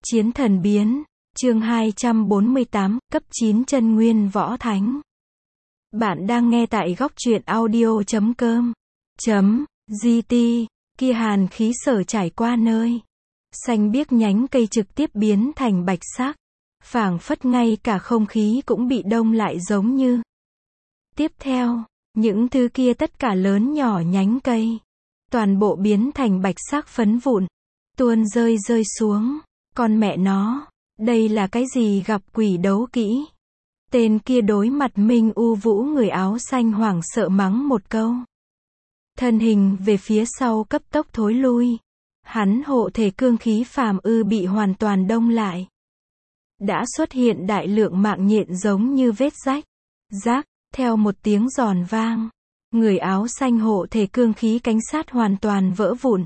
Chiến thần biến, chương 248, cấp 9 chân nguyên võ thánh. Bạn đang nghe tại góc truyện audio.com. GT, kia hàn khí sở trải qua nơi. Xanh biếc nhánh cây trực tiếp biến thành bạch sắc. Phảng phất ngay cả không khí cũng bị đông lại giống như. Tiếp theo, những thứ kia tất cả lớn nhỏ nhánh cây. Toàn bộ biến thành bạch sắc phấn vụn. Tuôn rơi xuống. Con mẹ nó, đây là cái gì gặp quỷ đấu kỹ. Tên kia đối mặt Minh U Vũ người áo xanh hoảng sợ mắng một câu. Thân hình về phía sau cấp tốc thối lui. Hắn hộ thể cương khí phàm bị hoàn toàn đông lại. Đã xuất hiện đại lượng mạng nhện giống như vết rách. Rác, theo một tiếng giòn vang. Người áo xanh hộ thể cương khí cánh sát hoàn toàn vỡ vụn.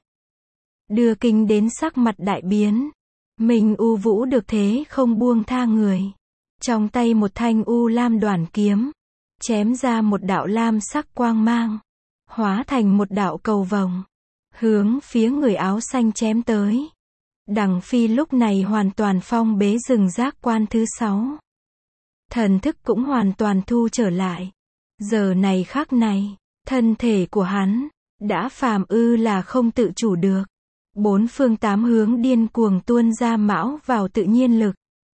Đưa kinh đến sắc mặt đại biến. Minh U Vũ được thế không buông tha người. Trong tay một thanh u lam đoản kiếm. Chém ra một đạo lam sắc quang mang. Hóa thành một đạo cầu vồng. Hướng phía người áo xanh chém tới. Đằng Phi lúc này hoàn toàn phong bế rừng giác quan thứ 6. Thần thức cũng hoàn toàn thu trở lại. Giờ này khắc này, thân thể của hắn đã phàm là không tự chủ được. 4 phương 8 hướng điên cuồng tuôn ra mão vào tự nhiên lực.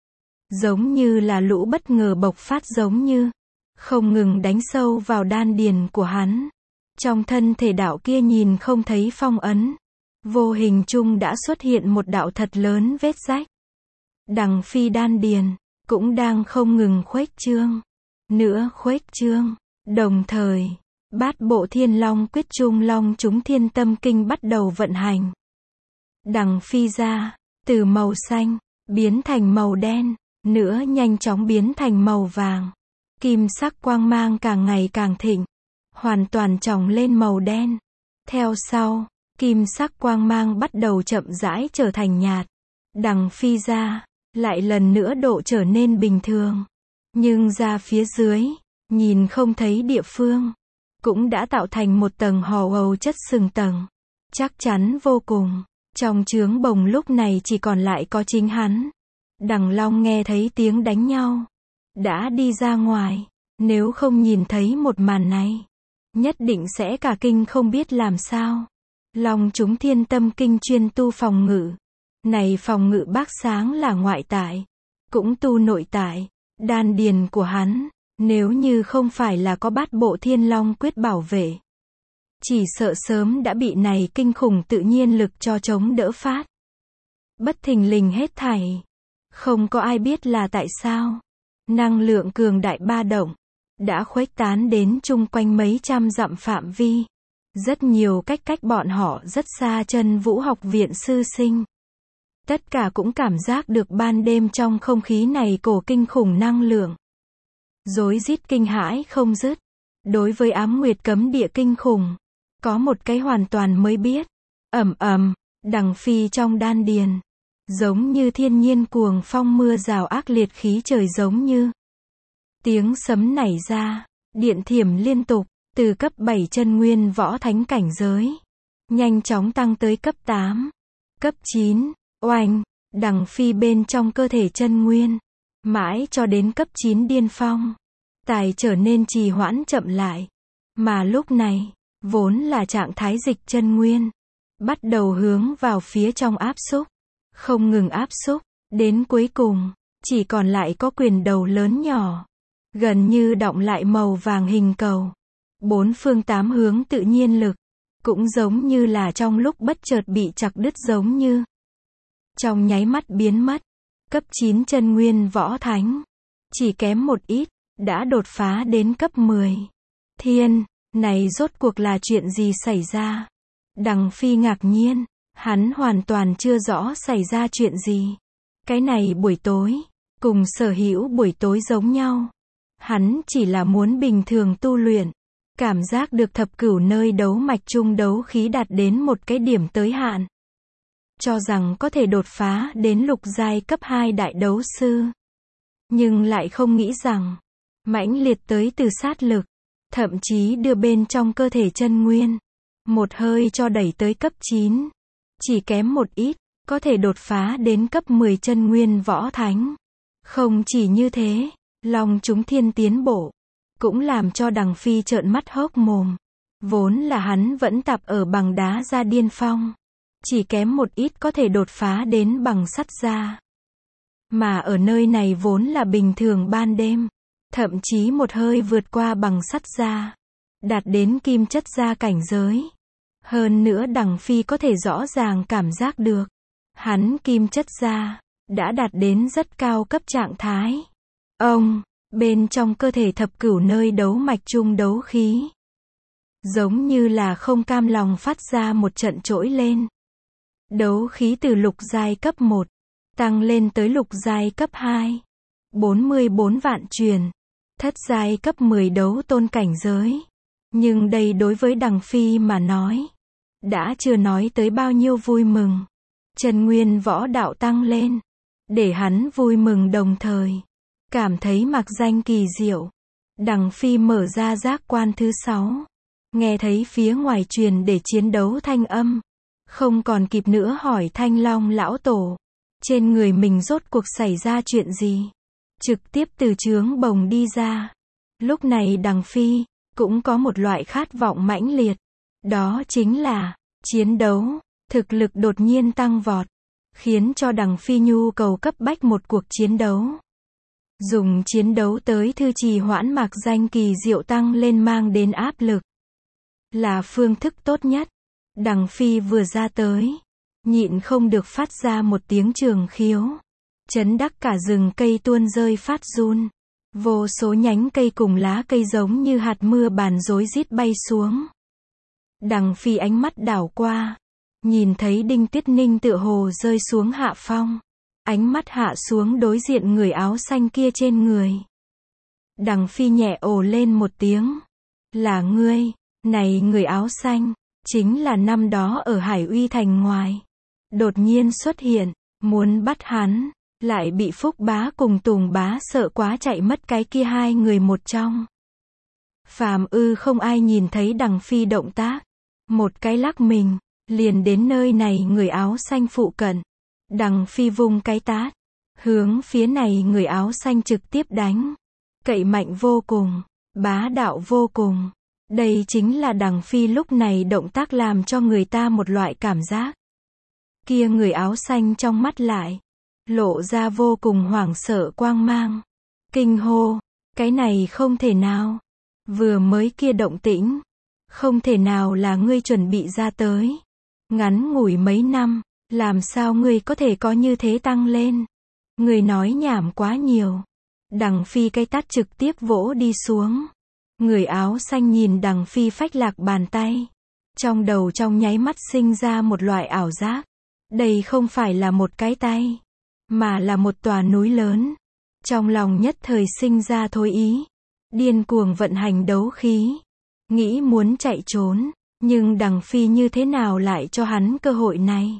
Giống như là lũ bất ngờ bộc phát giống như. Không ngừng đánh sâu vào đan điền của hắn. Trong thân thể đạo kia nhìn không thấy phong ấn. Vô hình chung đã xuất hiện một đạo thật lớn vết rách. Đằng Phi đan điền, cũng đang không ngừng khuếch trương. Nữa khuếch trương. Đồng thời, bát bộ thiên long quyết trung long chúng thiên tâm kinh bắt đầu vận hành. Đằng Phi ra, từ màu xanh, biến thành màu đen, nữa nhanh chóng biến thành màu vàng. Kim sắc quang mang càng ngày càng thịnh, hoàn toàn tròng lên màu đen. Theo sau, kim sắc quang mang bắt đầu chậm rãi trở thành nhạt. Đằng Phi ra, lại lần nữa độ trở nên bình thường. Nhưng ra phía dưới, nhìn không thấy địa phương, cũng đã tạo thành một tầng hò hầu chất sừng tầng. Chắc chắn vô cùng. Trong trướng bồng lúc này chỉ còn lại có chính hắn. Đằng Long nghe thấy tiếng đánh nhau. Đã đi ra ngoài. Nếu không nhìn thấy một màn này, nhất định sẽ cả kinh không biết làm sao. Long chúng thiên tâm kinh chuyên tu phòng ngự. Này phòng ngự bác sáng là ngoại tại. Cũng tu nội tại. Đan điền của hắn. Nếu như không phải là có bát bộ thiên long quyết bảo vệ. Chỉ sợ sớm đã bị này kinh khủng tự nhiên lực cho chống đỡ phát. Bất thình lình hết thảy. Không có ai biết là tại sao. Năng lượng cường đại ba động. Đã khuếch tán đến chung quanh mấy trăm dặm phạm vi. Rất nhiều cách bọn họ rất xa chân vũ học viện sư sinh. Tất cả cũng cảm giác được ban đêm trong không khí này cổ kinh khủng năng lượng. Rối rít kinh hãi không dứt. Đối với ám nguyệt cấm địa kinh khủng. Có một cái hoàn toàn mới biết. Đằng Phi trong đan điền. Giống như thiên nhiên cuồng phong mưa rào ác liệt khí trời giống như. Tiếng sấm nảy ra. Điện thiểm liên tục. Từ cấp 7 chân nguyên võ thánh cảnh giới. Nhanh chóng tăng tới cấp 8. Cấp 9. Oanh. Đằng Phi bên trong cơ thể chân nguyên. Mãi cho đến cấp 9 điên phong. Tài trở nên trì hoãn chậm lại. Mà lúc này. Vốn là trạng thái dịch chân nguyên. Bắt đầu hướng vào phía trong áp xúc. Không ngừng áp xúc. Đến cuối cùng. Chỉ còn lại có quyền đầu lớn nhỏ. Gần như đọng lại màu vàng hình cầu. 4 phương 8 hướng tự nhiên lực. Cũng giống như là trong lúc bất chợt bị chặt đứt giống như. Trong nháy mắt biến mất. Cấp 9 chân nguyên võ thánh. Chỉ kém một ít. Đã đột phá đến cấp 10. Thiên. Này rốt cuộc là chuyện gì xảy ra? Đằng Phi ngạc nhiên. Hắn hoàn toàn chưa rõ xảy ra chuyện gì. Cái này buổi tối. Cùng sở hữu buổi tối giống nhau. Hắn chỉ là muốn bình thường tu luyện. Cảm giác được thập cửu nơi đấu mạch trung đấu khí đạt đến một cái điểm tới hạn. Cho rằng có thể đột phá đến lục giai cấp 2 đại đấu sư. Nhưng lại không nghĩ rằng. Mãnh liệt tới từ sát lực. Thậm chí đưa bên trong cơ thể chân nguyên. Một hơi cho đẩy tới cấp 9. Chỉ kém một ít. có thể đột phá đến cấp 10 chân nguyên võ thánh. Không chỉ như thế, Long chúng thiên tiến bộ, cũng làm cho Đằng Phi trợn mắt hốc mồm. Vốn là hắn vẫn tập ở bằng đá ra điên phong, chỉ kém một ít có thể đột phá đến bằng sắt ra. Mà ở nơi này vốn là bình thường ban đêm, thậm chí một hơi vượt qua bằng sắt ra, đạt đến kim chất gia cảnh giới. Hơn nữa Đằng Phi có thể rõ ràng cảm giác được, hắn kim chất gia đã đạt đến rất cao cấp trạng thái. Bên trong cơ thể thập cửu nơi đấu mạch trung đấu khí, giống như là không cam lòng phát ra một trận trỗi lên. Đấu khí từ lục giai cấp 1, tăng lên tới lục giai cấp 2. 44 vạn truyền, thất giai cấp 10 đấu tôn cảnh giới. Nhưng đây đối với Đằng Phi mà nói, đã chưa nói tới bao nhiêu vui mừng. Chân nguyên võ đạo tăng lên, để hắn vui mừng đồng thời cảm thấy mặc danh kỳ diệu. Đằng Phi mở ra giác quan thứ 6, nghe thấy phía ngoài truyền để chiến đấu thanh âm, không còn kịp nữa hỏi Thanh Long lão tổ, trên người mình rốt cuộc xảy ra chuyện gì, trực tiếp từ chướng bồng đi ra. Lúc này Đằng Phi cũng có một loại khát vọng mãnh liệt, đó chính là chiến đấu. Thực lực đột nhiên tăng vọt, khiến cho Đằng Phi nhu cầu cấp bách một cuộc chiến đấu. Dùng chiến đấu tới thư trì hoãn mạc danh kỳ diệu tăng lên mang đến áp lực, là phương thức tốt nhất. Đằng Phi vừa ra tới, nhịn không được phát ra một tiếng trường khiếu, chấn đắc cả rừng cây tuôn rơi phát run. Vô số nhánh cây cùng lá cây giống như hạt mưa bàn rối rít bay xuống. Đằng Phi ánh mắt đảo qua, nhìn thấy Đinh Tiết Ninh tựa hồ rơi xuống hạ phong. Ánh mắt hạ xuống đối diện người áo xanh kia trên người. Đằng Phi nhẹ ồ lên một tiếng. Là ngươi, này người áo xanh, chính là năm đó ở Hải Uy thành ngoài. Đột nhiên xuất hiện, muốn bắt hắn, lại bị Phúc Bá cùng Tùng Bá sợ quá chạy mất cái kia hai người một trong. Phàm Ư không ai nhìn thấy Đằng Phi động tác. Một cái lắc mình, liền đến nơi này người áo xanh phụ cận. Đằng Phi vung cái tát, hướng phía này người áo xanh trực tiếp đánh. Cậy mạnh vô cùng, bá đạo vô cùng. Đây chính là Đằng Phi lúc này động tác làm cho người ta một loại cảm giác. Kia người áo xanh trong mắt lại lộ ra vô cùng hoảng sợ quang mang. Kinh hô, cái này không thể nào. Vừa mới kia động tĩnh, không thể nào là ngươi chuẩn bị ra tới. Ngắn ngủi mấy năm, làm sao ngươi có thể có như thế tăng lên? Ngươi nói nhảm quá nhiều. Đằng Phi cái tát trực tiếp vỗ đi xuống. Người áo xanh nhìn Đằng Phi phách lạc bàn tay. Trong đầu trong nháy mắt sinh ra một loại ảo giác. Đây không phải là một cái tay, mà là một tòa núi lớn. Trong lòng nhất thời sinh ra thôi ý. Điên cuồng vận hành đấu khí. Nghĩ muốn chạy trốn, nhưng Đằng Phi như thế nào lại cho hắn cơ hội này?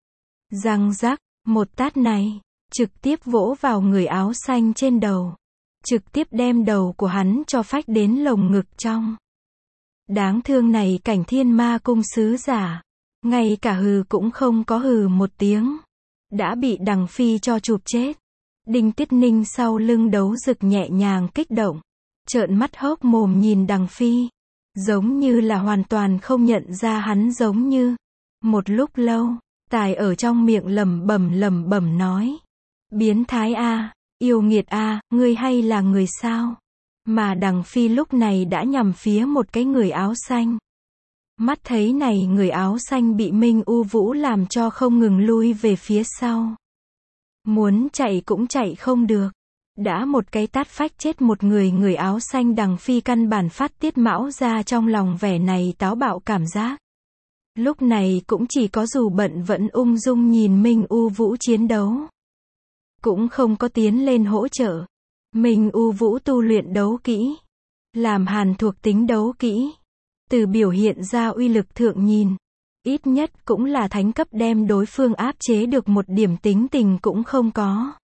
Răng rắc, một tát này, trực tiếp vỗ vào người áo xanh trên đầu. Trực tiếp đem đầu của hắn cho phách đến lồng ngực trong. Đáng thương này Cảnh Thiên Ma cung sứ giả, ngay cả hừ cũng không có hừ một tiếng. Đã bị Đằng Phi cho chụp chết. Đinh Tiết Ninh sau lưng đấu dực nhẹ nhàng kích động, trợn mắt hốc mồm nhìn Đằng Phi. Giống như là hoàn toàn không nhận ra hắn giống như. Một lúc lâu, Tài ở trong miệng lẩm bẩm nói. Biến thái a, yêu nghiệt a, ngươi hay là người sao? Mà Đằng Phi lúc này đã nhằm phía một cái người áo xanh. Mắt thấy này người áo xanh bị Minh U Vũ làm cho không ngừng lui về phía sau. Muốn chạy cũng chạy không được. Đã một cái tát phách chết một người áo xanh. Đằng Phi căn bản phát tiết mão ra trong lòng vẻ này táo bạo cảm giác. Lúc này cũng chỉ có dù bận vẫn ung dung nhìn Minh U Vũ chiến đấu. Cũng không có tiến lên hỗ trợ. Minh U Vũ tu luyện đấu kỹ, làm hàn thuộc tính đấu kỹ. Từ biểu hiện ra uy lực thượng nhìn, ít nhất cũng là thánh cấp, đem đối phương áp chế được một điểm tính tình cũng không có.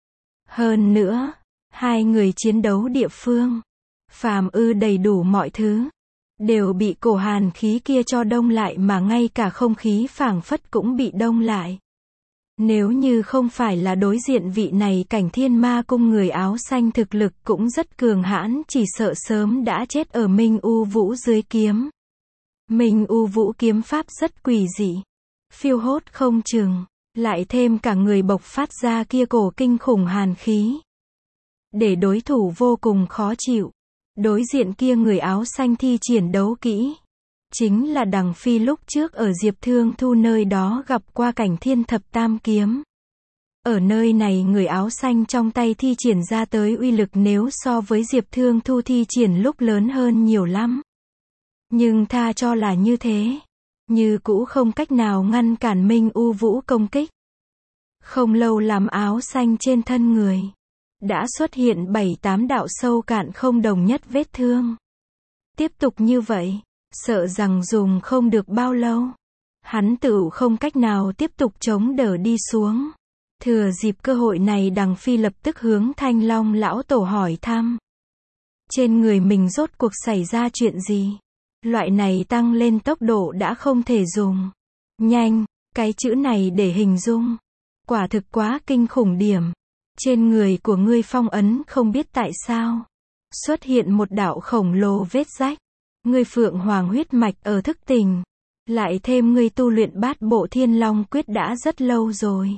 Hơn nữa, hai người chiến đấu địa phương, Phàm Ư đầy đủ mọi thứ, đều bị cổ hàn khí kia cho đông lại, mà ngay cả không khí phảng phất cũng bị đông lại. Nếu như không phải là đối diện vị này cảnh thiên ma cung người áo xanh thực lực cũng rất cường hãn, chỉ sợ sớm đã chết ở Minh U Vũ dưới kiếm. Minh U Vũ kiếm pháp rất quỷ dị, phiêu hốt không chừng, lại thêm cả người bộc phát ra kia cổ kinh khủng hàn khí, để đối thủ vô cùng khó chịu. Đối diện kia người áo xanh thi triển đấu kỹ, chính là Đằng Phi lúc trước ở Diệp Thương Thu nơi đó gặp qua cảnh thiên thập tam kiếm. Ở nơi này người áo xanh trong tay thi triển ra tới uy lực nếu so với Diệp Thương Thu thi triển lúc lớn hơn nhiều lắm. Nhưng tha cho là như thế, như cũ không cách nào ngăn cản Minh U Vũ công kích. Không lâu làm áo xanh trên thân người đã xuất hiện 7-8 đạo sâu cạn không đồng nhất vết thương. Tiếp tục như vậy, sợ rằng dùng không được bao lâu, hắn tự không cách nào tiếp tục chống đỡ đi xuống. Thừa dịp cơ hội này Đằng Phi lập tức hướng Thanh Long lão tổ hỏi thăm. Trên người mình rốt cuộc xảy ra chuyện gì? Loại này tăng lên tốc độ đã không thể dùng nhanh, cái chữ này để hình dung. Quả thực quá kinh khủng điểm. Trên người của ngươi phong ấn không biết tại sao xuất hiện một đạo khổng lồ vết rách. Ngươi Phượng Hoàng huyết mạch ở thức tỉnh, lại thêm ngươi tu luyện Bát Bộ Thiên Long Quyết đã rất lâu rồi.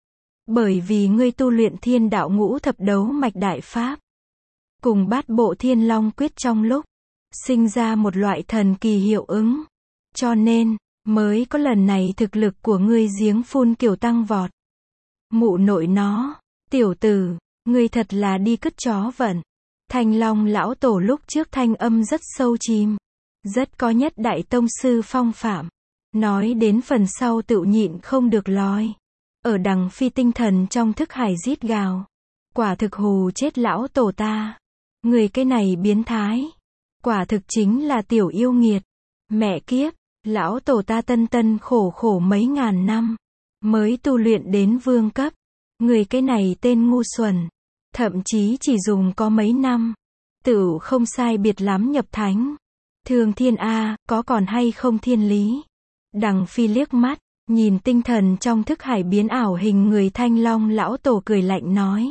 Bởi vì ngươi tu luyện Thiên Đạo Ngũ Thập Đấu Mạch Đại Pháp, cùng Bát Bộ Thiên Long Quyết trong lúc sinh ra một loại thần kỳ hiệu ứng, cho nên mới có lần này thực lực của ngươi giếng phun kiểu tăng vọt. Mụ nội nó, tiểu tử, ngươi thật là đi cứt chó vận. Thanh Long lão tổ lúc trước thanh âm rất sâu chìm, rất có nhất đại tông sư phong phạm. Nói đến phần sau tự nhịn không được lói. Ở Đằng Phi tinh thần trong thức hải rít gào. Quả thực hù chết lão tổ ta. Người cái này biến thái. Quả thực chính là tiểu yêu nghiệt. Mẹ kiếp, lão tổ ta tân tân khổ khổ mấy ngàn năm, mới tu luyện đến vương cấp. Người cái này tên ngu xuẩn. Thậm chí chỉ dùng có mấy năm, tự không sai biệt lắm nhập thánh. Thương thiên A, có còn hay không thiên lý? Đằng Phi liếc mắt, nhìn tinh thần trong thức hải biến ảo hình người Thanh Long lão tổ cười lạnh nói.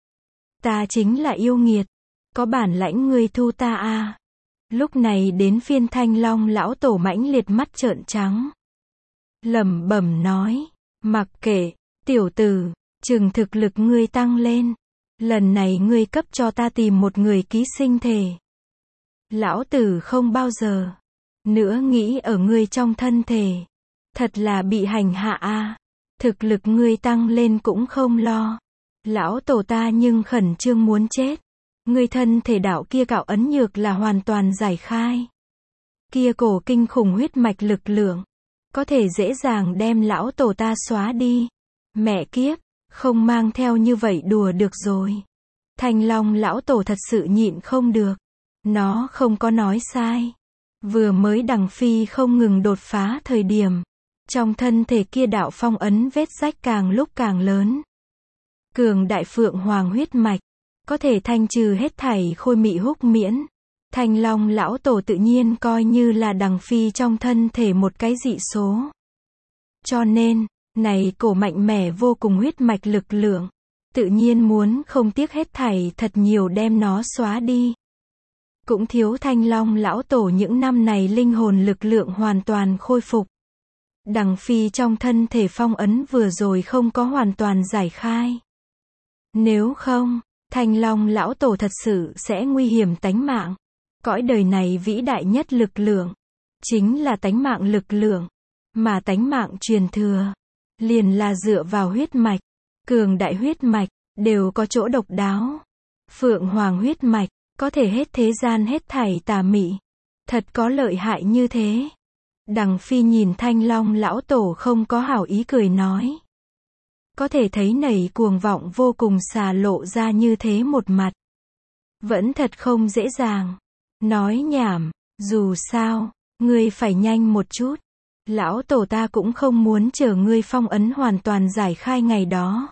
Ta chính là yêu nghiệt, có bản lãnh ngươi thu ta A. Lúc này đến phiên Thanh Long lão tổ mãnh liệt mắt trợn trắng. Lẩm bẩm nói, mặc kệ, tiểu tử, chừng thực lực ngươi tăng lên. Lần này ngươi cấp cho ta tìm một người ký sinh thể. Lão tử không bao giờ nữa nghĩ ở ngươi trong thân thể. Thật là bị hành hạ a. Thực lực ngươi tăng lên cũng không lo. Lão tổ ta nhưng khẩn trương muốn chết. Ngươi thân thể đạo kia cạo ấn nhược là hoàn toàn giải khai. Kia cổ kinh khủng huyết mạch lực lượng, có thể dễ dàng đem lão tổ ta xóa đi. Mẹ kiếp, không mang theo như vậy đùa được rồi. Thanh Long lão tổ thật sự nhịn không được. Nó không có nói sai. Vừa mới Đằng Phi không ngừng đột phá thời điểm, trong thân thể kia đạo phong ấn vết rách càng lúc càng lớn. Cường đại Phượng Hoàng huyết mạch, có thể thanh trừ hết thảy khôi mị húc miễn. Thanh Long lão tổ tự nhiên coi như là Đằng Phi trong thân thể một cái dị số. Cho nên, này cổ mạnh mẽ vô cùng huyết mạch lực lượng, tự nhiên muốn không tiếc hết thảy thật nhiều đem nó xóa đi. Cũng thiếu Thanh Long lão tổ những năm này linh hồn lực lượng hoàn toàn khôi phục. Đằng Phi trong thân thể phong ấn vừa rồi không có hoàn toàn giải khai. Nếu không, Thanh Long lão tổ thật sự sẽ nguy hiểm tánh mạng. Cõi đời này vĩ đại nhất lực lượng, chính là tánh mạng lực lượng, mà tánh mạng truyền thừa, liền là dựa vào huyết mạch. Cường đại huyết mạch, đều có chỗ độc đáo. Phượng Hoàng huyết mạch, có thể hết thế gian hết thảy tà mị. Thật có lợi hại như thế. Đằng Phi nhìn Thanh Long lão tổ không có hảo ý cười nói. Có thể thấy nảy cuồng vọng vô cùng xà lộ ra như thế một mặt. Vẫn thật không dễ dàng. Nói nhảm, dù sao, ngươi phải nhanh một chút. Lão tổ ta cũng không muốn chờ ngươi phong ấn hoàn toàn giải khai ngày đó.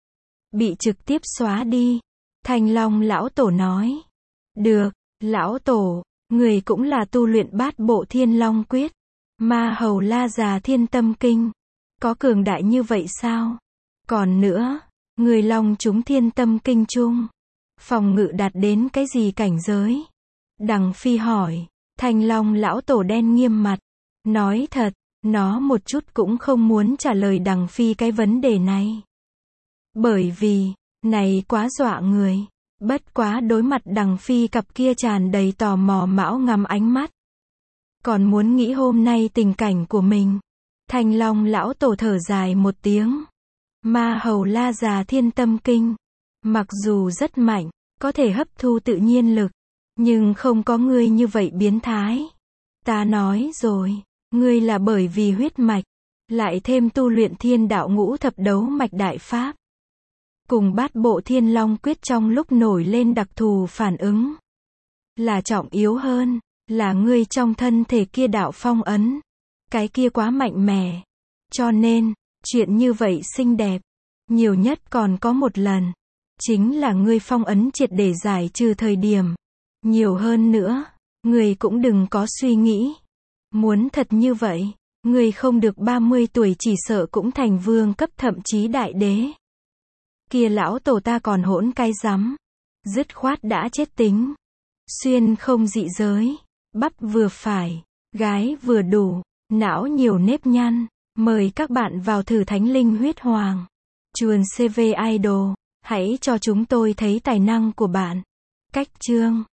Bị trực tiếp xóa đi. Thanh Long lão tổ nói. Được, lão tổ, người cũng là tu luyện Bát Bộ Thiên Long Quyết. Ma Hầu La Già Thiên Tâm Kinh. Có cường đại như vậy sao? Còn nữa, người long chúng thiên tâm kinh chung, phòng ngự đạt đến cái gì cảnh giới? Đằng Phi hỏi. Thanh Long lão tổ đen nghiêm mặt. Nói thật, nó một chút cũng không muốn trả lời Đằng Phi cái vấn đề này. Bởi vì, này quá dọa người. Bất quá đối mặt Đằng Phi cặp kia tràn đầy tò mò mão ngắm ánh mắt. Còn muốn nghĩ hôm nay tình cảnh của mình. Thanh Long lão tổ thở dài một tiếng. Ma hầu La già thiên tâm kinh. Mặc dù rất mạnh, có thể hấp thu tự nhiên lực. Nhưng không có ngươi như vậy biến thái. Ta nói rồi, ngươi là bởi vì huyết mạch. Lại thêm tu luyện thiên đạo ngũ thập đấu mạch đại pháp. Cùng bát bộ thiên long quyết trong lúc nổi lên đặc thù phản ứng. Là trọng yếu hơn, là ngươi trong thân thể kia đạo phong ấn. Cái kia quá mạnh mẽ. Cho nên, chuyện như vậy xinh đẹp. Nhiều nhất còn có một lần. Chính là ngươi phong ấn triệt để giải trừ thời điểm. Nhiều hơn nữa, ngươi cũng đừng có suy nghĩ. Muốn thật như vậy, ngươi không được 30 tuổi chỉ sợ cũng thành vương cấp thậm chí đại đế. Kia lão tổ ta còn hỗn cái rắm. Dứt khoát đã chết tính. Xuyên không dị giới. Bắp vừa phải. Gái vừa đủ. Não nhiều nếp nhăn. Mời các bạn vào thử Thánh Linh Huyết Hoàng. Chuồn CV Idol. Hãy cho chúng tôi thấy tài năng của bạn. Cách chương